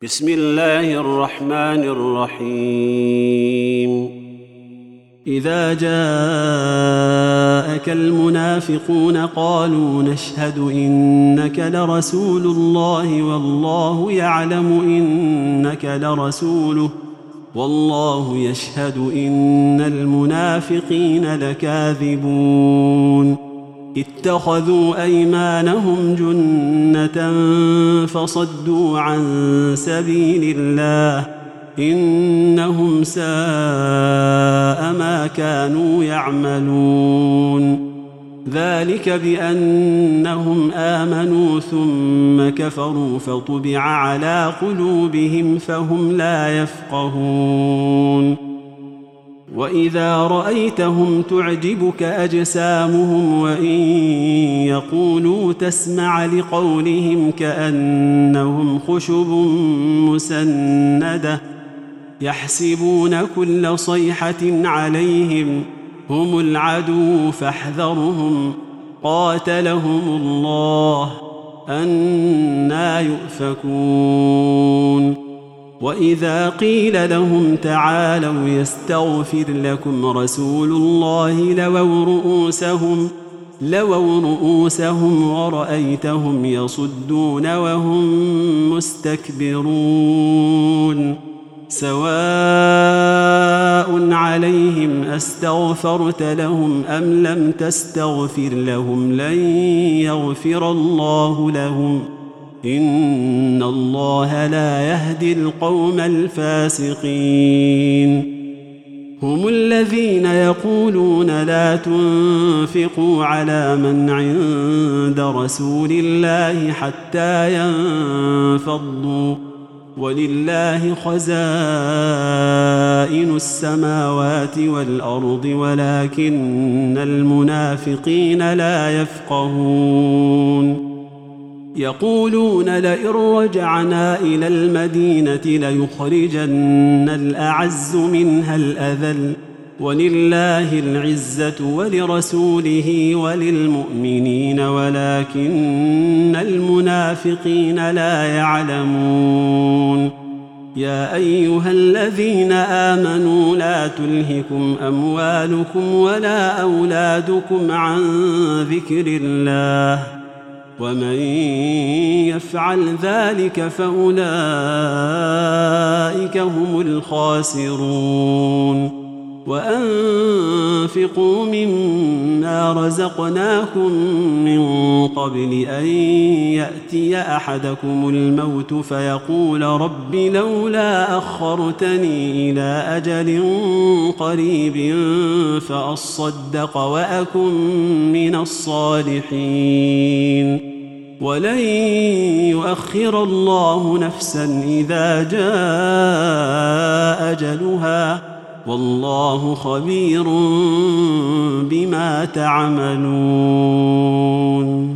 بسم الله الرحمن الرحيم. إذا جاءك المنافقون قالوا نشهد إنك لرسول الله والله يعلم إنك لرسوله والله يشهد إن المنافقين لكاذبون. اتخذوا أيمانهم جنة فصدوا عن سبيل الله إنهم ساء ما كانوا يعملون. ذلك بأنهم آمنوا ثم كفروا فطبع على قلوبهم فهم لا يفقهون. وإذا رأيتهم تعجبك أجسامهم وإن يقولوا تسمع لقولهم كأنهم خشب مسندة يحسبون كل صيحة عليهم هم العدو فاحذرهم قاتلهم الله أنى يؤفكون. وإذا قيل لهم تعالوا يستغفر لكم رسول الله لووا رؤوسهم ورأيتهم يصدون وهم مستكبرون. سواء عليهم أستغفرت لهم أم لم تستغفر لهم لن يغفر الله لهم إن الله لا يهدي القوم الفاسقين. هم الذين يقولون لا تنفقوا على من عند رسول الله حتى ينفضوا ولله خزائن السماوات والأرض ولكن المنافقين لا يفقهون. يقولون لئن رجعنا إلى المدينة ليخرجن الأعز منها الأذل ولله العزة ولرسوله وللمؤمنين ولكن المنافقين لا يعلمون. يا أيها الذين آمنوا لا تلهكم أموالكم ولا أولادكم عن ذكر الله ومن يفعل ذلك فأولئك هم الخاسرون. وأنفقوا مما رزقناكم من قبل أن يأتي أحدكم الموت فيقول رب لولا أخرتني إلى أجل قريب فأصدق وأكن من الصالحين ولن يؤخر الله نفسا إذا جاء أجلها والله خبير بما تعملون.